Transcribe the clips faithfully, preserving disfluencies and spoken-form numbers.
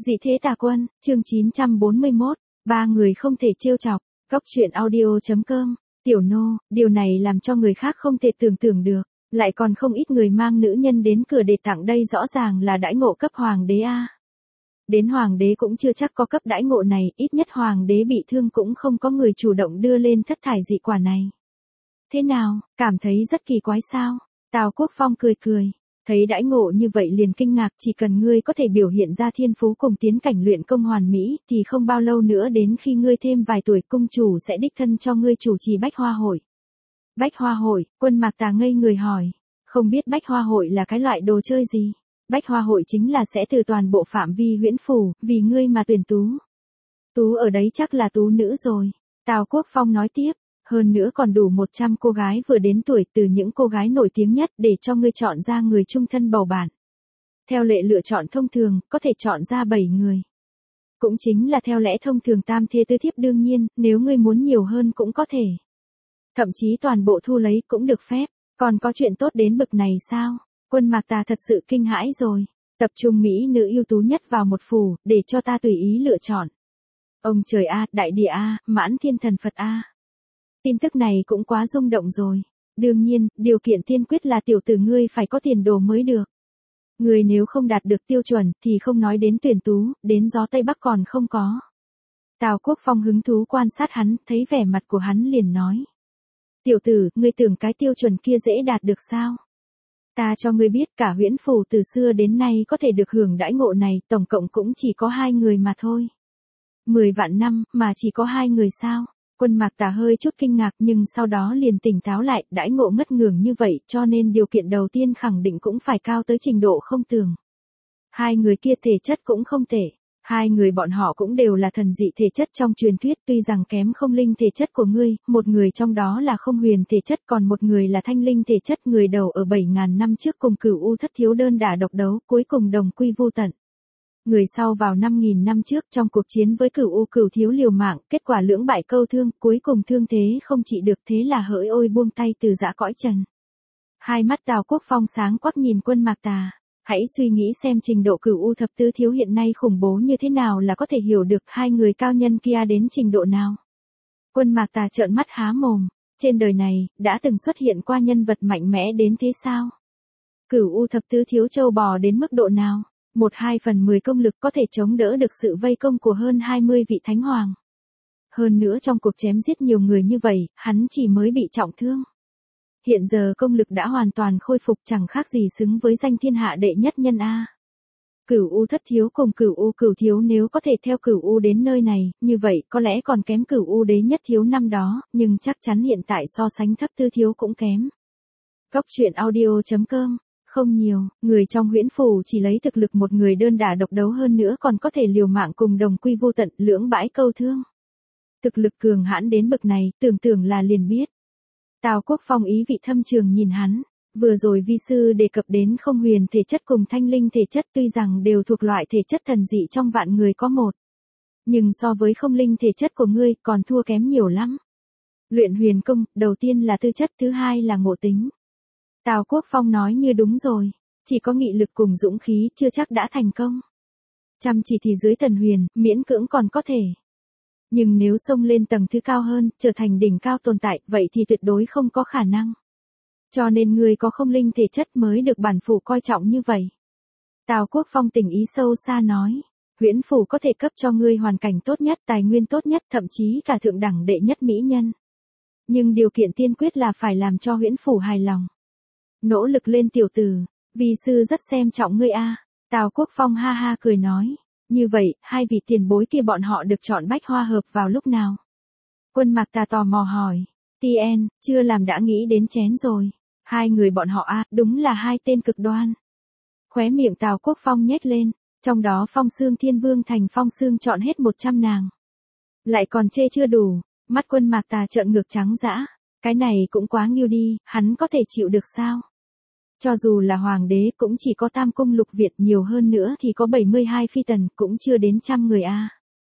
Dị thế tà quân, chương chín trăm bốn mươi mốt, ba người không thể trêu chọc, góc truyện audio.com, tiểu nô, điều này làm cho người khác không thể tưởng tượng được, lại còn không ít người mang nữ nhân đến cửa để tặng, đây rõ ràng là đãi ngộ cấp hoàng đế a. Đến hoàng đế cũng chưa chắc có cấp đãi ngộ này, ít nhất hoàng đế bị thương cũng không có người chủ động đưa lên thất thải dị quả này. Thế nào, cảm thấy rất kỳ quái sao? Tào Quốc Phong cười cười. Thấy đãi ngộ như vậy liền kinh ngạc, chỉ cần ngươi có thể biểu hiện ra thiên phú cùng tiến cảnh luyện công hoàn mỹ, thì không bao lâu nữa đến khi ngươi thêm vài tuổi cung chủ sẽ đích thân cho ngươi chủ trì Bách Hoa Hội. Bách Hoa Hội, Quân Mạc Tà ngây người hỏi, không biết Bách Hoa Hội là cái loại đồ chơi gì? Bách Hoa Hội chính là sẽ từ toàn bộ phạm vi huyễn phủ, vì ngươi mà tuyển tú. Tú ở đấy chắc là tú nữ rồi. Tào Quốc Phong nói tiếp. Hơn nữa còn đủ một trăm cô gái vừa đến tuổi, từ những cô gái nổi tiếng nhất để cho ngươi chọn ra người chung thân bầu bạn. Theo lệ lựa chọn thông thường, có thể chọn ra bảy người. Cũng chính là theo lẽ thông thường tam thê tứ thiếp, đương nhiên, nếu ngươi muốn nhiều hơn cũng có thể. Thậm chí toàn bộ thu lấy cũng được phép, còn có chuyện tốt đến bực này sao? Quân Mạc Tà thật sự kinh hãi rồi. Tập trung mỹ nữ ưu tú nhất vào một phủ, để cho ta tùy ý lựa chọn. Ông trời a, đại địa a, mãn thiên thần Phật a. Tin tức này cũng quá rung động rồi. Đương nhiên, điều kiện tiên quyết là tiểu tử ngươi phải có tiền đồ mới được. Ngươi nếu không đạt được tiêu chuẩn, thì không nói đến tuyển tú, đến gió Tây Bắc còn không có. Tào Quốc Phong hứng thú quan sát hắn, thấy vẻ mặt của hắn liền nói. Tiểu tử, ngươi tưởng cái tiêu chuẩn kia dễ đạt được sao? Ta cho ngươi biết, cả huyễn phủ từ xưa đến nay có thể được hưởng đãi ngộ này, tổng cộng cũng chỉ có hai người mà thôi. Mười vạn năm, mà chỉ có hai người sao? Quân Mạc Tà hơi chút kinh ngạc, nhưng sau đó liền tỉnh táo lại, đãi ngộ ngất ngưởng như vậy, cho nên điều kiện đầu tiên khẳng định cũng phải cao tới trình độ không tưởng. Hai người kia thể chất cũng không tệ, hai người bọn họ cũng đều là thần dị thể chất trong truyền thuyết, tuy rằng kém không linh thể chất của ngươi, một người trong đó là không huyền thể chất, còn một người là thanh linh thể chất, người đầu ở bảy ngàn năm trước cùng Cửu U Thất Thiếu đơn đả độc đấu, cuối cùng đồng quy vu tận. Người sau vào năm nghìn năm trước trong cuộc chiến với Cửu U Cửu Thiếu liều mạng, kết quả lưỡng bại câu thương, cuối cùng thương thế không trị được, thế là hỡi ôi buông tay từ giã cõi trần. Hai mắt Tào Quốc Phong sáng quắc nhìn Quân Mạc Tà, hãy suy nghĩ xem trình độ Cửu U Thập Tứ Thiếu hiện nay khủng bố như thế nào là có thể hiểu được hai người cao nhân kia đến trình độ nào. Quân Mạc Tà trợn mắt há mồm, trên đời này, đã từng xuất hiện qua nhân vật mạnh mẽ đến thế sao? Cửu U Thập Tứ Thiếu trâu bò đến mức độ nào? Một hai phần mười công lực có thể chống đỡ được sự vây công của hơn hai mươi vị thánh hoàng. Hơn nữa trong cuộc chém giết nhiều người như vậy, hắn chỉ mới bị trọng thương. Hiện giờ công lực đã hoàn toàn khôi phục, chẳng khác gì xứng với danh thiên hạ đệ nhất nhân A. Cửu U Thất Thiếu cùng Cửu U Cửu Thiếu nếu có thể theo Cửu U đến nơi này, như vậy có lẽ còn kém Cửu U Đế Nhất Thiếu năm đó, nhưng chắc chắn hiện tại so sánh Thấp Tư Thiếu cũng kém. Góc truyện audio.com. Không nhiều, người trong huyễn phủ chỉ lấy thực lực một người đơn đả độc đấu, hơn nữa còn có thể liều mạng cùng đồng quy vô tận, lưỡng bãi câu thương. Thực lực cường hãn đến bậc này, tưởng tượng là liền biết. Tào Quốc Phong ý vị thâm trường nhìn hắn, vừa rồi vi sư đề cập đến không huyền thể chất cùng thanh linh thể chất, tuy rằng đều thuộc loại thể chất thần dị trong vạn người có một. Nhưng so với không linh thể chất của ngươi còn thua kém nhiều lắm. Luyện huyền công, đầu tiên là tư chất, thứ hai là ngộ tính. Tào Quốc Phong nói như đúng rồi, chỉ có nghị lực cùng dũng khí chưa chắc đã thành công. Chăm chỉ thì dưới tần huyền, miễn cưỡng còn có thể. Nhưng nếu xông lên tầng thứ cao hơn, trở thành đỉnh cao tồn tại, vậy thì tuyệt đối không có khả năng. Cho nên người có không linh thể chất mới được bản phủ coi trọng như vậy. Tào Quốc Phong tình ý sâu xa nói, huyễn phủ có thể cấp cho ngươi hoàn cảnh tốt nhất, tài nguyên tốt nhất, thậm chí cả thượng đẳng đệ nhất mỹ nhân. Nhưng điều kiện tiên quyết là phải làm cho huyễn phủ hài lòng. Nỗ lực lên tiểu tử, vi sư rất xem trọng ngươi a. Tào Quốc Phong ha ha cười nói, như vậy, hai vị tiền bối kia bọn họ được chọn Bách Hoa Hợp vào lúc nào? Quân Mạc Tà tò mò hỏi, Tien, chưa làm đã nghĩ đến chén rồi. Hai người bọn họ a, đúng là hai tên cực đoan. Khóe miệng Tào Quốc Phong nhếch lên, trong đó Phong Xương Thiên Vương thành Phong Xương chọn hết một trăm nàng. Lại còn chê chưa đủ, mắt Quân Mạc Tà trợn ngược trắng dã, cái này cũng quá nghiêu đi, hắn có thể chịu được sao? Cho dù là hoàng đế cũng chỉ có tam cung lục Việt, nhiều hơn nữa thì có bảy mươi hai phi tần, cũng chưa đến trăm người a.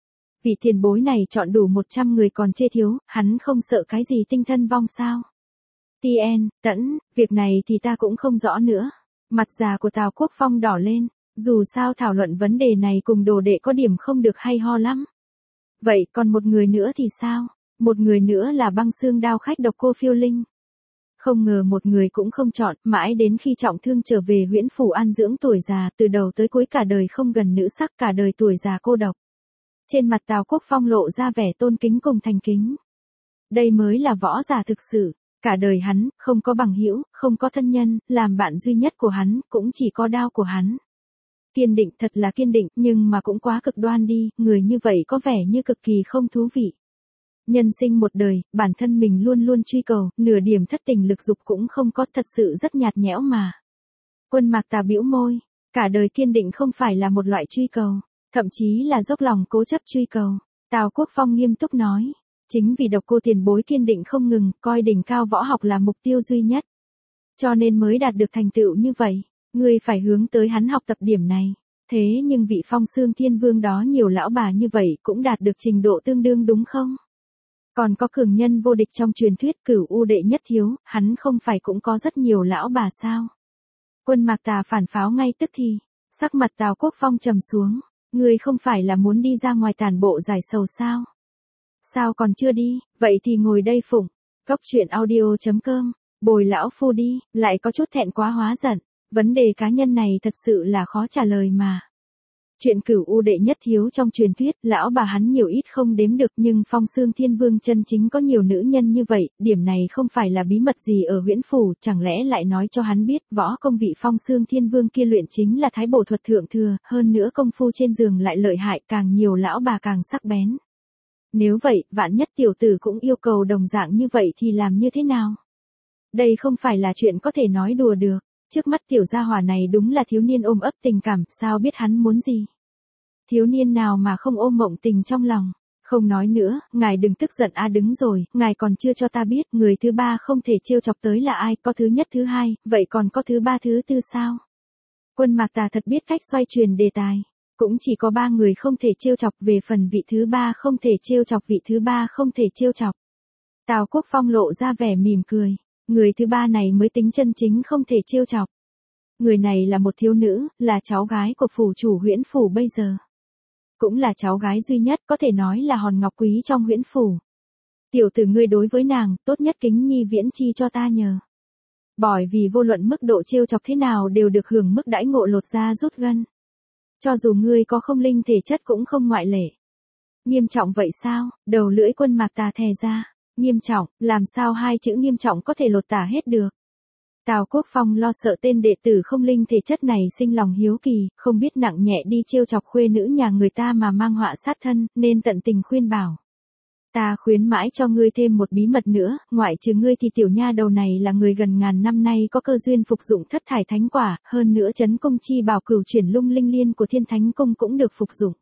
Vị tiền bối này chọn đủ một trăm người còn chê thiếu, hắn không sợ cái gì tinh thân vong sao? Tien, Tẫn, việc này thì ta cũng không rõ nữa. Mặt già của Tào Quốc Phong đỏ lên, Dù sao thảo luận vấn đề này cùng đồ đệ có điểm không được hay ho lắm. Vậy còn một người nữa thì sao? Một người nữa là băng xương đao khách độc cô Phiêu Linh. Không ngờ một người cũng không chọn, mãi đến khi trọng thương trở về Huyễn Phủ an dưỡng tuổi già, từ đầu tới cuối cả đời không gần nữ sắc, cả đời tuổi già cô độc. Trên mặt Tào Quốc Phong lộ ra vẻ tôn kính cùng thành kính. Đây mới là võ giả thực sự, cả đời hắn, không có bằng hữu, không có thân nhân, làm bạn duy nhất của hắn, cũng chỉ có đao của hắn. Kiên định, thật là kiên định, nhưng mà cũng quá cực đoan đi, người như vậy có vẻ như cực kỳ không thú vị. Nhân sinh một đời, bản thân mình luôn luôn truy cầu, nửa điểm thất tình lực dục cũng không có, thật sự rất nhạt nhẽo mà. Quân Mạc Tà bĩu môi, cả đời kiên định không phải là một loại truy cầu, thậm chí là dốc lòng cố chấp truy cầu. Tào Quốc Phong nghiêm túc nói, chính vì độc cô tiền bối kiên định không ngừng, coi đỉnh cao võ học là mục tiêu duy nhất. Cho nên mới đạt được thành tựu như vậy, ngươi phải hướng tới hắn học tập điểm này. Thế nhưng vị Phong Xương Thiên Vương đó nhiều lão bà như vậy cũng đạt được trình độ tương đương đúng không? Còn có cường nhân vô địch trong truyền thuyết Cửu U đệ nhất thiếu, hắn không phải cũng có rất nhiều lão bà sao? Quân Mạc Tà phản pháo ngay tức thì, sắc mặt Tào Quốc Phong trầm xuống, ngươi không phải là muốn đi ra ngoài tản bộ giải sầu sao? Sao còn chưa đi, vậy thì ngồi đây phụng, cốc truyện audio chấm com, bồi lão phu đi, lại có chút thẹn quá hóa giận, vấn đề cá nhân này thật sự là khó trả lời mà. Chuyện Cửu U đệ nhất thiếu trong truyền thuyết, lão bà hắn nhiều ít không đếm được, nhưng Phong Xương Thiên Vương chân chính có nhiều nữ nhân như vậy, điểm này không phải là bí mật gì ở Huyễn Phủ, chẳng lẽ lại nói cho hắn biết, võ công vị Phong Xương Thiên Vương kia luyện chính là thái bổ thuật thượng thừa, hơn nữa công phu trên giường lại lợi hại, càng nhiều lão bà càng sắc bén. Nếu vậy, vạn nhất tiểu tử cũng yêu cầu đồng dạng như vậy thì làm như thế nào? Đây không phải là chuyện có thể nói đùa được. Trước mắt tiểu gia hỏa này đúng là thiếu niên ôm ấp tình cảm, sao biết hắn muốn gì? Thiếu niên nào mà không ôm mộng tình trong lòng? Không nói nữa, ngài đừng tức giận a à, đứng rồi, ngài còn chưa cho ta biết, người thứ ba không thể trêu chọc tới là ai, có thứ nhất thứ hai, vậy còn có thứ ba thứ tư sao? Quân Mạc Tà thật biết cách xoay truyền đề tài. Cũng chỉ có ba người không thể trêu chọc, về phần vị thứ ba không thể trêu chọc, vị thứ ba không thể trêu chọc. Tào Quốc Phong lộ ra vẻ mỉm cười. Người thứ ba này mới tính chân chính không thể trêu chọc. Người này là một thiếu nữ, là cháu gái của phủ chủ Huyễn Phủ bây giờ. Cũng là cháu gái duy nhất, có thể nói là hòn ngọc quý trong Huyễn Phủ. Tiểu tử ngươi đối với nàng, tốt nhất kính nhi viễn chi cho ta nhờ. Bởi vì vô luận mức độ trêu chọc thế nào đều được hưởng mức đãi ngộ lột da rút gân. Cho dù ngươi có không linh thể chất cũng không ngoại lệ. Nghiêm trọng vậy sao? Đầu lưỡi Quân Mạc Tà thè ra. Nghiêm trọng, làm sao hai chữ nghiêm trọng có thể lột tả hết được. Tào Quốc Phong lo sợ tên đệ tử không linh thể chất này sinh lòng hiếu kỳ, không biết nặng nhẹ đi trêu chọc khuê nữ nhà người ta mà mang họa sát thân, nên tận tình khuyên bảo. Ta khuyến mãi cho ngươi thêm một bí mật nữa, ngoại trừ ngươi thì tiểu nha đầu này là người gần ngàn năm nay có cơ duyên phục dụng thất thải thánh quả, hơn nữa chấn công chi bảo cửu chuyển lung linh liên của Thiên Thánh Cung cũng được phục dụng.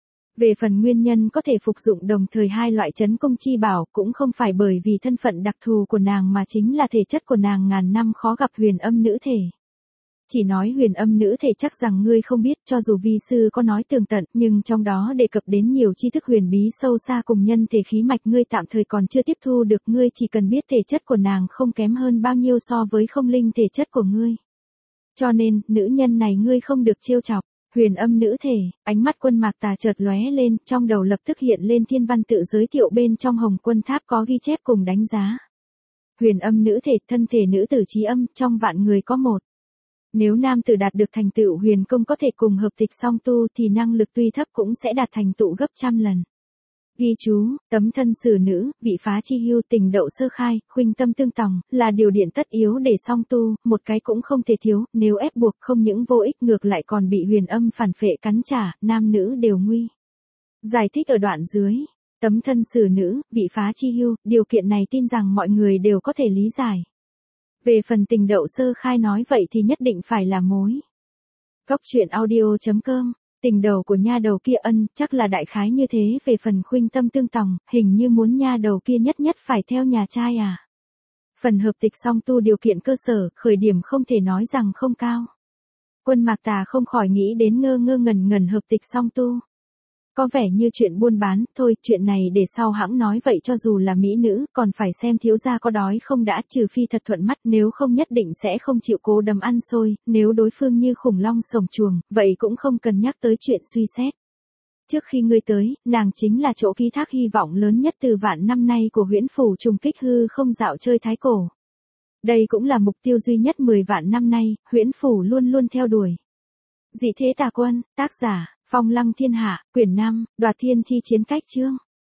Về phần nguyên nhân có thể phục dụng đồng thời hai loại chấn công chi bảo cũng không phải bởi vì thân phận đặc thù của nàng mà chính là thể chất của nàng ngàn năm khó gặp huyền âm nữ thể. Chỉ nói huyền âm nữ thể chắc rằng ngươi không biết, cho dù vi sư có nói tường tận, nhưng trong đó đề cập đến nhiều tri thức huyền bí sâu xa cùng nhân thể khí mạch ngươi tạm thời còn chưa tiếp thu được, ngươi chỉ cần biết thể chất của nàng không kém hơn bao nhiêu so với không linh thể chất của ngươi. Cho nên, nữ nhân này ngươi không được trêu chọc. Huyền âm nữ thể, ánh mắt Quân Mạc Tà chợt lóe lên, trong đầu lập tức hiện lên thiên văn tự giới thiệu bên trong Hồng Quân Tháp có ghi chép cùng đánh giá. Huyền âm nữ thể, thân thể nữ tử trí âm, trong vạn người có một. Nếu nam tử đạt được thành tựu huyền công có thể cùng hợp tịch song tu thì năng lực tuy thấp cũng sẽ đạt thành tựu gấp trăm lần. Ghi chú, tấm thân xử nữ, vị phá chi hưu, tình đậu sơ khai, khuynh tâm tương tòng, là điều điện tất yếu để song tu, một cái cũng không thể thiếu, nếu ép buộc không những vô ích ngược lại còn bị huyền âm phản phệ cắn trả, nam nữ đều nguy. Giải thích ở đoạn dưới, tấm thân xử nữ, vị phá chi hưu, điều kiện này tin rằng mọi người đều có thể lý giải. Về phần tình đậu sơ khai nói vậy thì nhất định phải là mối. Cốc truyện audio chấm com. Tình đầu của nha đầu kia ân, chắc là đại khái như thế. Về phần khuynh tâm tương tòng, hình như muốn nha đầu kia nhất nhất phải theo nhà trai à. Phần hợp tịch song tu điều kiện cơ sở, khởi điểm không thể nói rằng không cao. Quân Mạc Tà không khỏi nghĩ đến ngơ ngơ ngẩn ngẩn hợp tịch song tu. Có vẻ như chuyện buôn bán, thôi, chuyện này để sau hãng nói vậy cho dù là mỹ nữ, còn phải xem thiếu gia có đói không đã, trừ phi thật thuận mắt, nếu không nhất định sẽ không chịu cố đấm ăn xôi, nếu đối phương như khủng long sổng chuồng, vậy cũng không cần nhắc tới chuyện suy xét. Trước khi ngươi tới, nàng chính là chỗ ký thác hy vọng lớn nhất từ vạn năm nay của huyễn phủ trùng kích hư không dạo chơi thái cổ. Đây cũng là mục tiêu duy nhất mười vạn năm nay, huyễn phủ luôn luôn theo đuổi. Dị thế tà quân, tác giả, Phong Lăng Thiên Hạ, quyển năm, Đoạt Thiên Chi Chiến Cách chương.